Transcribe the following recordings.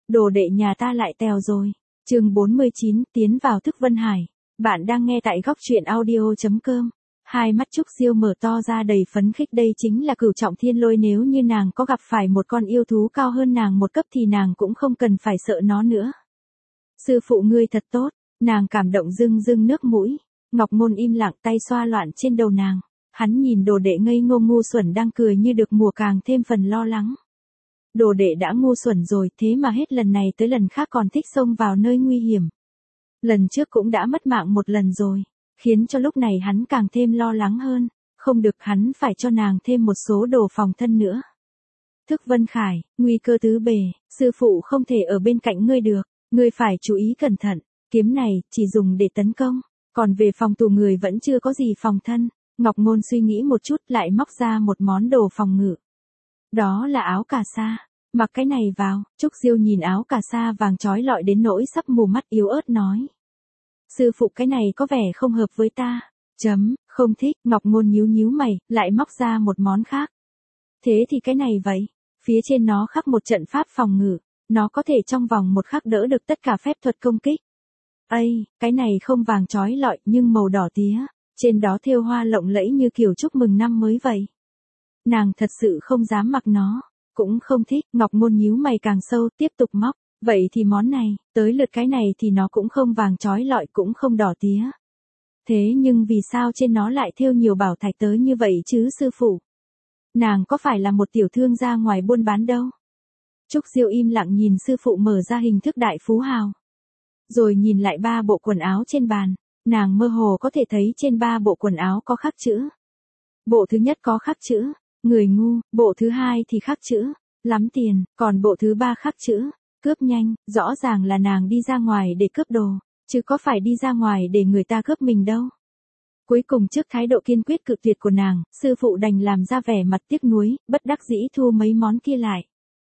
đồ đệ nhà ta lại tèo rồi. Chương 49, tiến vào thức Vân Hải. Bạn đang nghe tại góc truyện audio.com. Hai mắt Trúc Diêu mở to ra đầy phấn khích, đây chính là Cửu Trọng Thiên Lôi, nếu như nàng có gặp phải một con yêu thú cao hơn nàng một cấp thì nàng cũng không cần phải sợ nó nữa. Sư phụ ngươi thật tốt, nàng cảm động rưng rưng nước mũi. Ngọc Môn im lặng, tay xoa loạn trên đầu nàng. Hắn nhìn đồ đệ ngây ngô ngu xuẩn đang cười như được mùa càng thêm phần lo lắng. Đồ đệ đã ngu xuẩn rồi, thế mà hết lần này tới lần khác còn thích xông vào nơi nguy hiểm. Lần trước cũng đã mất mạng một lần rồi, khiến cho lúc này hắn càng thêm lo lắng hơn. Không được, hắn phải cho nàng thêm một số đồ phòng thân nữa. Thức Vân Khải, nguy cơ tứ bề, sư phụ không thể ở bên cạnh ngươi được, ngươi phải chú ý cẩn thận, kiếm này chỉ dùng để tấn công, còn về phòng tù người vẫn chưa có gì phòng thân. Ngọc Ngôn suy nghĩ một chút lại móc ra một món đồ phòng ngự. Đó là áo cà sa, mặc cái này vào. Trúc Diêu nhìn áo cà sa vàng chói lọi đến nỗi sắp mù mắt, yếu ớt nói. Sư phụ, cái này có vẻ không hợp với ta. Không thích. Ngọc Ngôn nhíu nhíu mày, lại móc ra một món khác. Thế thì cái này vậy. Phía trên nó khắc một trận pháp phòng ngự, nó có thể trong vòng một khắc đỡ được tất cả phép thuật công kích. Cái này không vàng chói lọi nhưng màu đỏ tía, trên đó thêu hoa lộng lẫy như kiểu chúc mừng năm mới vậy. Nàng thật sự không dám mặc nó, cũng không thích. Ngọc Ngôn nhíu mày càng sâu, tiếp tục móc. Vậy thì món này, tới lượt cái này thì nó cũng không vàng chói lọi cũng không đỏ tía. Thế nhưng vì sao trên nó lại thêu nhiều bảo thạch tới như vậy chứ sư phụ? Nàng có phải là một tiểu thương ra ngoài buôn bán đâu? Trúc Diêu im lặng nhìn sư phụ mở ra hình thức đại phú hào. Rồi nhìn lại ba bộ quần áo trên bàn, nàng mơ hồ có thể thấy trên ba bộ quần áo có khắc chữ. Bộ thứ nhất có khắc chữ, người ngu, bộ thứ hai thì khắc chữ, lắm tiền, còn bộ thứ ba khắc chữ, cướp nhanh, rõ ràng là nàng đi ra ngoài để cướp đồ, chứ có phải đi ra ngoài để người ta cướp mình đâu. Cuối cùng trước thái độ kiên quyết cự tuyệt của nàng, sư phụ đành làm ra vẻ mặt tiếc nuối, bất đắc dĩ thu mấy món kia lại.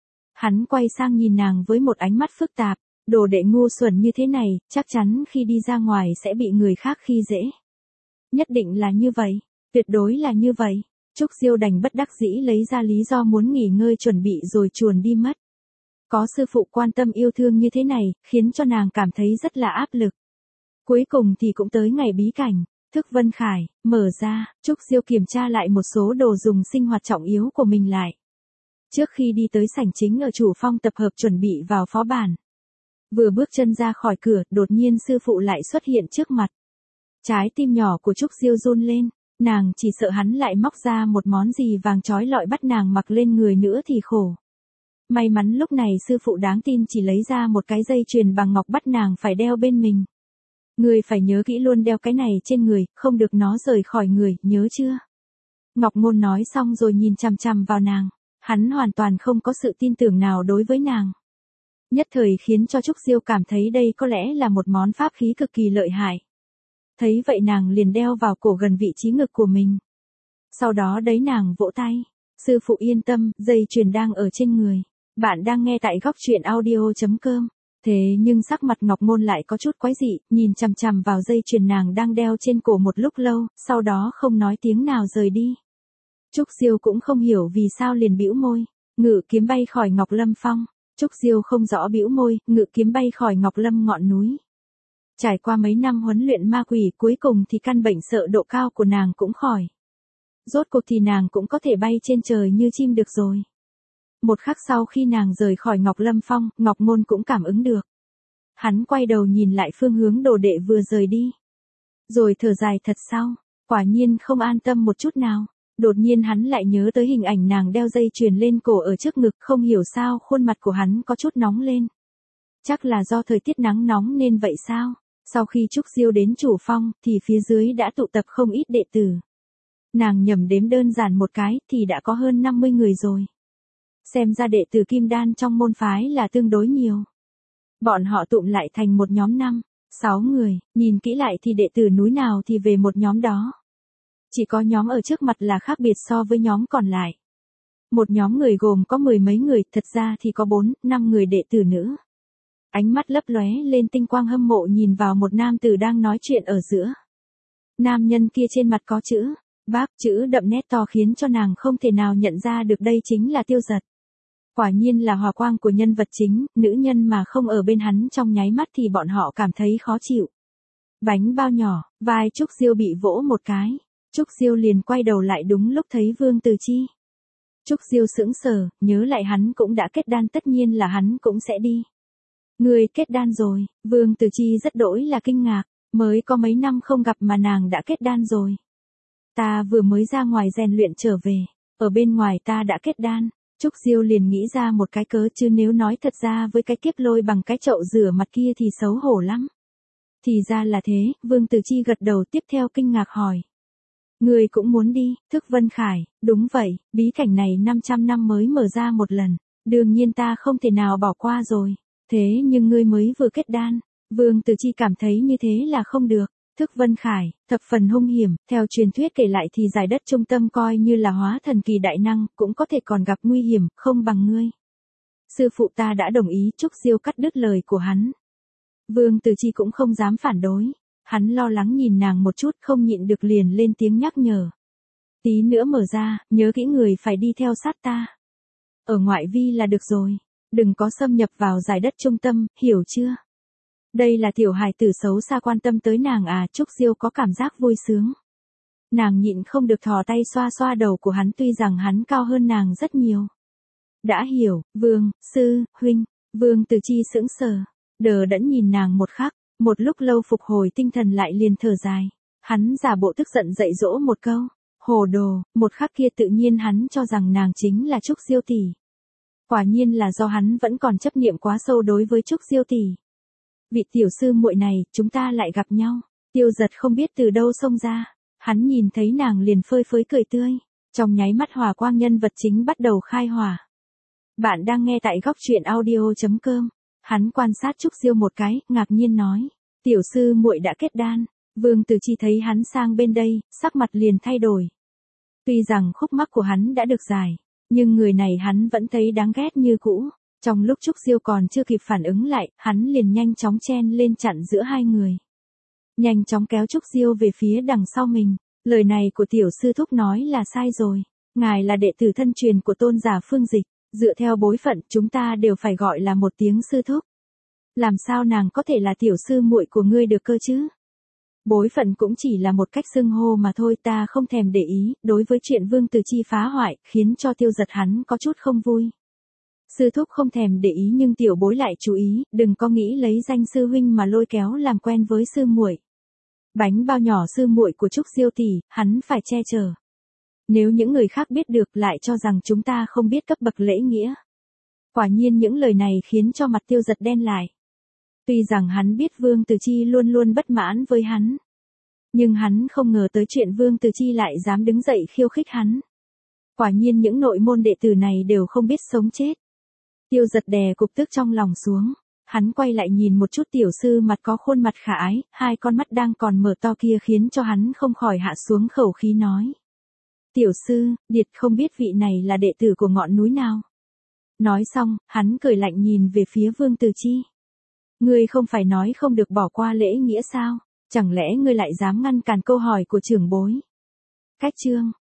Hắn quay sang nhìn nàng với một ánh mắt phức tạp, đồ đệ ngu xuẩn như thế này, chắc chắn khi đi ra ngoài sẽ bị người khác khi dễ. Nhất định là như vậy, tuyệt đối là như vậy. Trúc Diêu đành bất đắc dĩ lấy ra lý do muốn nghỉ ngơi chuẩn bị rồi chuồn đi mất. Có sư phụ quan tâm yêu thương như thế này, khiến cho nàng cảm thấy rất là áp lực. Cuối cùng thì cũng tới ngày bí cảnh, thức Vân Khải, mở ra. Trúc Diêu kiểm tra lại một số đồ dùng sinh hoạt trọng yếu của mình lại. Trước khi đi tới sảnh chính ở chủ phong tập hợp chuẩn bị vào phó bản. Vừa bước chân ra khỏi cửa, đột nhiên sư phụ lại xuất hiện trước mặt. Trái tim nhỏ của Trúc Diêu run lên, nàng chỉ sợ hắn lại móc ra một món gì vàng chói lọi bắt nàng mặc lên người nữa thì khổ. May mắn lúc này sư phụ đáng tin chỉ lấy ra một cái dây chuyền bằng ngọc bắt nàng phải đeo bên mình. Người phải nhớ kỹ luôn đeo cái này trên người, không được nó rời khỏi người, nhớ chưa? Ngọc Ngôn nói xong rồi nhìn chằm chằm vào nàng, hắn hoàn toàn không có sự tin tưởng nào đối với nàng. Nhất thời khiến cho Trúc Diêu cảm thấy đây có lẽ là một món pháp khí cực kỳ lợi hại. Thấy vậy nàng liền đeo vào cổ gần vị trí ngực của mình. Sau đó đấy nàng vỗ tay. Sư phụ yên tâm, dây chuyền đang ở trên người. Bạn đang nghe tại góc truyện audio.com. Thế nhưng sắc mặt Ngọc Ngôn lại có chút quái dị, nhìn chằm chằm vào dây chuyền nàng đang đeo trên cổ một lúc lâu, sau đó không nói tiếng nào rời đi. Trúc Diêu cũng không hiểu vì sao liền bĩu môi. Ngự kiếm bay khỏi Ngọc Lâm Phong. Trúc Diêu không rõ bĩu môi, ngự kiếm bay khỏi Ngọc Lâm ngọn núi. Trải qua mấy năm huấn luyện ma quỷ, cuối cùng thì căn bệnh sợ độ cao của nàng cũng khỏi. Rốt cuộc thì nàng cũng có thể bay trên trời như chim được rồi. Một khắc sau khi nàng rời khỏi Ngọc Lâm Phong, Ngọc Ngôn cũng cảm ứng được. Hắn quay đầu nhìn lại phương hướng đồ đệ vừa rời đi. Rồi thở dài thật sau, quả nhiên không an tâm một chút nào. Đột nhiên hắn lại nhớ tới hình ảnh nàng đeo dây chuyền lên cổ ở trước ngực, không hiểu sao khuôn mặt của hắn có chút nóng lên. Chắc là do thời tiết nắng nóng nên vậy sao? Sau khi Trúc Diêu đến chủ phong, thì phía dưới đã tụ tập không ít đệ tử. Nàng nhẩm đếm đơn giản một cái, thì đã có hơn 50 người rồi. Xem ra đệ tử Kim Đan trong môn phái là tương đối nhiều. Bọn họ tụm lại thành một nhóm 5-6 người, nhìn kỹ lại thì đệ tử núi nào thì về một nhóm đó. Chỉ có nhóm ở trước mặt là khác biệt so với nhóm còn lại. Một nhóm người gồm có 10 mấy người, thật ra thì có 4-5 người đệ tử nữ. Ánh mắt lấp lóe lên tinh quang hâm mộ nhìn vào một nam tử đang nói chuyện ở giữa. Nam nhân kia trên mặt có chữ Bác, chữ đậm nét to khiến cho nàng không thể nào nhận ra được đây chính là Tiêu Giật. Quả nhiên là hòa quang của nhân vật chính, nữ nhân mà không ở bên hắn trong nháy mắt thì bọn họ cảm thấy khó chịu. Bánh bao nhỏ, vai Trúc Diêu bị vỗ một cái. Trúc Diêu liền quay đầu lại đúng lúc thấy Vương Từ Chi. Trúc Diêu sững sờ, nhớ lại hắn cũng đã kết đan, tất nhiên là hắn cũng sẽ đi. Người kết đan rồi, Vương Từ Chi rất đỗi là kinh ngạc, mới có mấy năm không gặp mà nàng đã kết đan rồi. Ta vừa mới ra ngoài rèn luyện trở về, ở bên ngoài ta đã kết đan. Trúc Diêu liền nghĩ ra một cái cớ, chứ nếu nói thật ra với cái kiếp lôi bằng cái chậu rửa mặt kia thì xấu hổ lắm. Thì ra là thế, Vương Từ Chi gật đầu, tiếp theo kinh ngạc hỏi. Người cũng muốn đi, Thức Vân Khải, đúng vậy, bí cảnh này 500 năm mới mở ra một lần, đương nhiên ta không thể nào bỏ qua rồi. Thế nhưng ngươi mới vừa kết đan, Vương Từ Chi cảm thấy như thế là không được. Thức Vân Khải, thập phần hung hiểm, theo truyền thuyết kể lại thì giải đất trung tâm coi như là hóa thần kỳ đại năng, cũng có thể còn gặp nguy hiểm, không bằng ngươi. Sư phụ ta đã đồng ý. Trúc Diêu cắt đứt lời của hắn. Vương Từ Chi cũng không dám phản đối. Hắn lo lắng nhìn nàng một chút, không nhịn được liền lên tiếng nhắc nhở. Tí nữa mở ra, nhớ kỹ người phải đi theo sát ta. Ở ngoại vi là được rồi. Đừng có xâm nhập vào giải đất trung tâm, hiểu chưa? Đây là tiểu hài tử xấu xa quan tâm tới nàng à? Trúc Diêu có cảm giác vui sướng. Nàng nhịn không được thò tay xoa xoa đầu của hắn, tuy rằng hắn cao hơn nàng rất nhiều. Đã hiểu, Vương, sư, huynh. Vương Từ Chi sững sờ, đờ đẫn nhìn nàng một khắc, một lúc lâu phục hồi tinh thần lại liền thở dài. Hắn giả bộ tức giận dạy dỗ một câu. Hồ đồ, một khắc kia tự nhiên hắn cho rằng nàng chính là Trúc Diêu tỷ. Quả nhiên là do hắn vẫn còn chấp niệm quá sâu đối với Trúc Diêu tỷ. Vị tiểu sư muội này, chúng ta lại gặp nhau. Tiêu Giật không biết từ đâu xông ra. Hắn nhìn thấy nàng liền phơi phới cười tươi. Trong nháy mắt hòa quang nhân vật chính bắt đầu khai hỏa. Bạn đang nghe tại góc truyện audio.com. Hắn quan sát Trúc Diêu một cái, ngạc nhiên nói. Tiểu sư muội đã kết đan. Vương Từ Chi thấy hắn sang bên đây, sắc mặt liền thay đổi. Tuy rằng khúc mắc của hắn đã được giải, nhưng người này hắn vẫn thấy đáng ghét như cũ. Trong lúc Trúc Diêu còn chưa kịp phản ứng lại, hắn liền nhanh chóng chen lên chặn giữa hai người. Nhanh chóng kéo Trúc Diêu về phía đằng sau mình. Lời này của tiểu sư thúc nói là sai rồi. Ngài là đệ tử thân truyền của tôn giả Phương Dịch. Dựa theo bối phận chúng ta đều phải gọi là một tiếng sư thúc. Làm sao nàng có thể là tiểu sư muội của ngươi được cơ chứ? Bối phận cũng chỉ là một cách xưng hô mà thôi, ta không thèm để ý. Đối với chuyện Vương Từ Chi phá hoại, khiến cho Tiêu Giật hắn có chút không vui. Sư thúc không thèm để ý nhưng tiểu bối lại chú ý, đừng có nghĩ lấy danh sư huynh mà lôi kéo làm quen với sư muội. Bánh bao nhỏ sư muội của Trúc Diêu tỷ, hắn phải che chở. Nếu những người khác biết được lại cho rằng chúng ta không biết cấp bậc lễ nghĩa. Quả nhiên những lời này khiến cho mặt Tiêu Giật đen lại. Tuy rằng hắn biết Vương Từ Chi luôn luôn bất mãn với hắn. Nhưng hắn không ngờ tới chuyện Vương Từ Chi lại dám đứng dậy khiêu khích hắn. Quả nhiên những nội môn đệ tử này đều không biết sống chết. Tiêu Giật đè cục tức trong lòng xuống. Hắn quay lại nhìn một chút tiểu sư mặt có khuôn mặt khả ái, hai con mắt đang còn mở to kia khiến cho hắn không khỏi hạ xuống khẩu khí nói. Tiểu sư, Điệt không biết vị này là đệ tử của ngọn núi nào. Nói xong, hắn cười lạnh nhìn về phía Vương Từ Chi. Ngươi không phải nói không được bỏ qua lễ nghĩa sao? Chẳng lẽ ngươi lại dám ngăn cản câu hỏi của trưởng bối? Cách chương